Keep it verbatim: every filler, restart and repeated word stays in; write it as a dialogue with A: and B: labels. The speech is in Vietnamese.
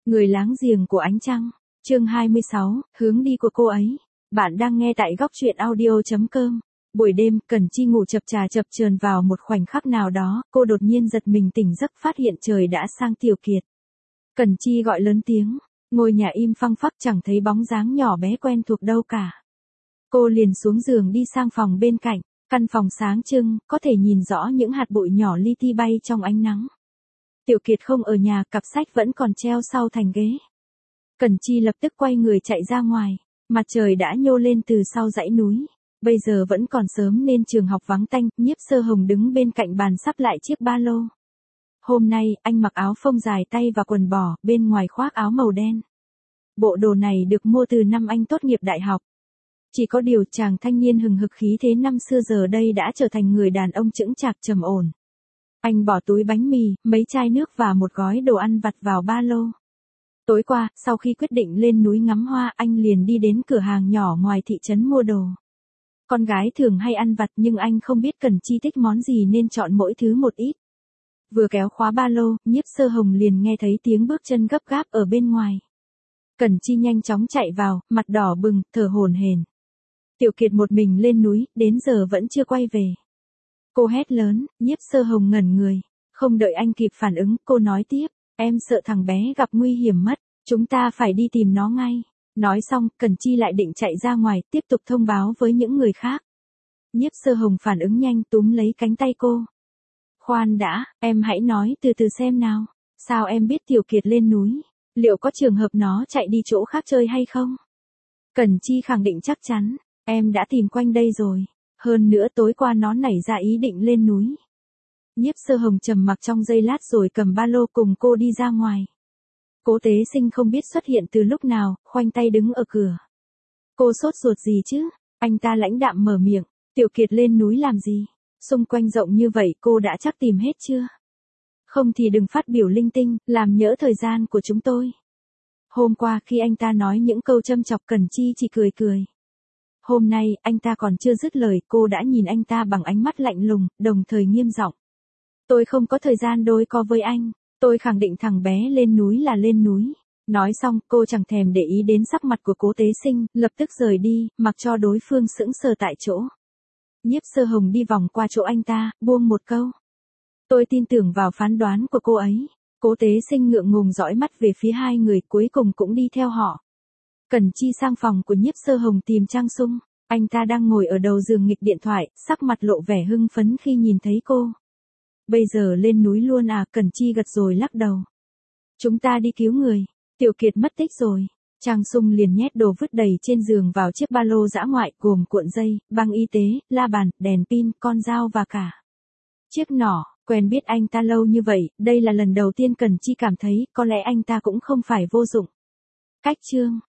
A: Người láng giềng của ánh trăng, chương hai mươi sáu, hướng đi của cô ấy. Bạn đang nghe tại góc truyện audio chấm com. Buổi đêm, Cẩn Chi ngủ chập chà chập chờn vào một khoảnh khắc nào đó, cô đột nhiên giật mình tỉnh giấc phát hiện trời đã sang Tiểu Kiệt. Cẩn Chi gọi lớn tiếng, ngôi nhà im phăng phắc chẳng thấy bóng dáng nhỏ bé quen thuộc đâu cả. Cô liền xuống giường đi sang phòng bên cạnh, căn phòng sáng trưng, có thể nhìn rõ những hạt bụi nhỏ li ti bay trong ánh nắng. Tiểu Kiệt không ở nhà, cặp sách vẫn còn treo sau thành ghế. Cẩn Chi lập tức quay người chạy ra ngoài, mặt trời đã nhô lên từ sau dãy núi. Bây giờ vẫn còn sớm nên trường học vắng tanh, Nhiếp Sơ Hồng đứng bên cạnh bàn sắp lại chiếc ba lô. Hôm nay, anh mặc áo phông dài tay và quần bò, bên ngoài khoác áo màu đen. Bộ đồ này được mua từ năm anh tốt nghiệp đại học. Chỉ có điều chàng thanh niên hừng hực khí thế năm xưa giờ đây đã trở thành người đàn ông chững chạc trầm ổn. Anh bỏ túi bánh mì, mấy chai nước và một gói đồ ăn vặt vào ba lô. Tối qua, sau khi quyết định lên núi ngắm hoa, anh liền đi đến cửa hàng nhỏ ngoài thị trấn mua đồ. Con gái thường hay ăn vặt nhưng anh không biết Cẩn Chi thích món gì nên chọn mỗi thứ một ít. Vừa kéo khóa ba lô, Nhiếp Sơ Hồng liền nghe thấy tiếng bước chân gấp gáp ở bên ngoài. Cẩn Chi nhanh chóng chạy vào, mặt đỏ bừng, thở hổn hển. Tiểu Kiệt một mình lên núi, đến giờ vẫn chưa quay về. Cô hét lớn, Nhiếp Sơ Hồng ngẩn người. Không đợi anh kịp phản ứng, cô nói tiếp, em sợ thằng bé gặp nguy hiểm mất, chúng ta phải đi tìm nó ngay. Nói xong, Cẩn Chi lại định chạy ra ngoài, tiếp tục thông báo với những người khác. Nhiếp Sơ Hồng phản ứng nhanh, túm lấy cánh tay cô. Khoan đã, em hãy nói từ từ xem nào. Sao em biết Tiểu Kiệt lên núi? Liệu có trường hợp nó chạy đi chỗ khác chơi hay không? Cẩn Chi khẳng định chắc chắn, em đã tìm quanh đây rồi. Hơn nữa tối qua nó nảy ra ý định lên núi. Nhiếp Sơ Hồng trầm mặc trong giây lát rồi cầm ba lô cùng cô đi ra ngoài. Cố Tế Sinh không biết xuất hiện từ lúc nào, khoanh tay đứng ở cửa. Cô sốt ruột gì chứ? Anh ta lãnh đạm mở miệng, Tiểu Kiệt lên núi làm gì? Xung quanh rộng như vậy cô đã chắc tìm hết chưa? Không thì đừng phát biểu linh tinh, làm nhỡ thời gian của chúng tôi. Hôm qua khi anh ta nói những câu châm chọc Cẩn Chi chỉ cười cười. Hôm nay, anh ta còn chưa dứt lời, cô đã nhìn anh ta bằng ánh mắt lạnh lùng, đồng thời nghiêm giọng. Tôi không có thời gian đôi co với anh, tôi khẳng định thằng bé lên núi là lên núi. Nói xong, cô chẳng thèm để ý đến sắc mặt của Cố Tế Sinh, lập tức rời đi, mặc cho đối phương sững sờ tại chỗ. Nhiếp Sơ Hồng đi vòng qua chỗ anh ta, buông một câu. Tôi tin tưởng vào phán đoán của cô ấy. Cố Tế Sinh ngượng ngùng dõi mắt về phía hai người, cuối cùng cũng đi theo họ. Cẩn Chi sang phòng của Nhiếp Sơ Hồng tìm Trang Sung, anh ta đang ngồi ở đầu giường nghịch điện thoại, sắc mặt lộ vẻ hưng phấn khi nhìn thấy cô. Bây giờ lên núi luôn à? Cẩn Chi gật rồi lắc đầu. Chúng ta đi cứu người, Tiểu Kiệt mất tích rồi. Trang Sung liền nhét đồ vứt đầy trên giường vào chiếc ba lô dã ngoại gồm cuộn dây, băng y tế, la bàn, đèn pin, con dao và cả chiếc nỏ. Quen biết anh ta lâu như vậy, đây là lần đầu tiên Cẩn Chi cảm thấy có lẽ anh ta cũng không phải vô dụng. Cách chương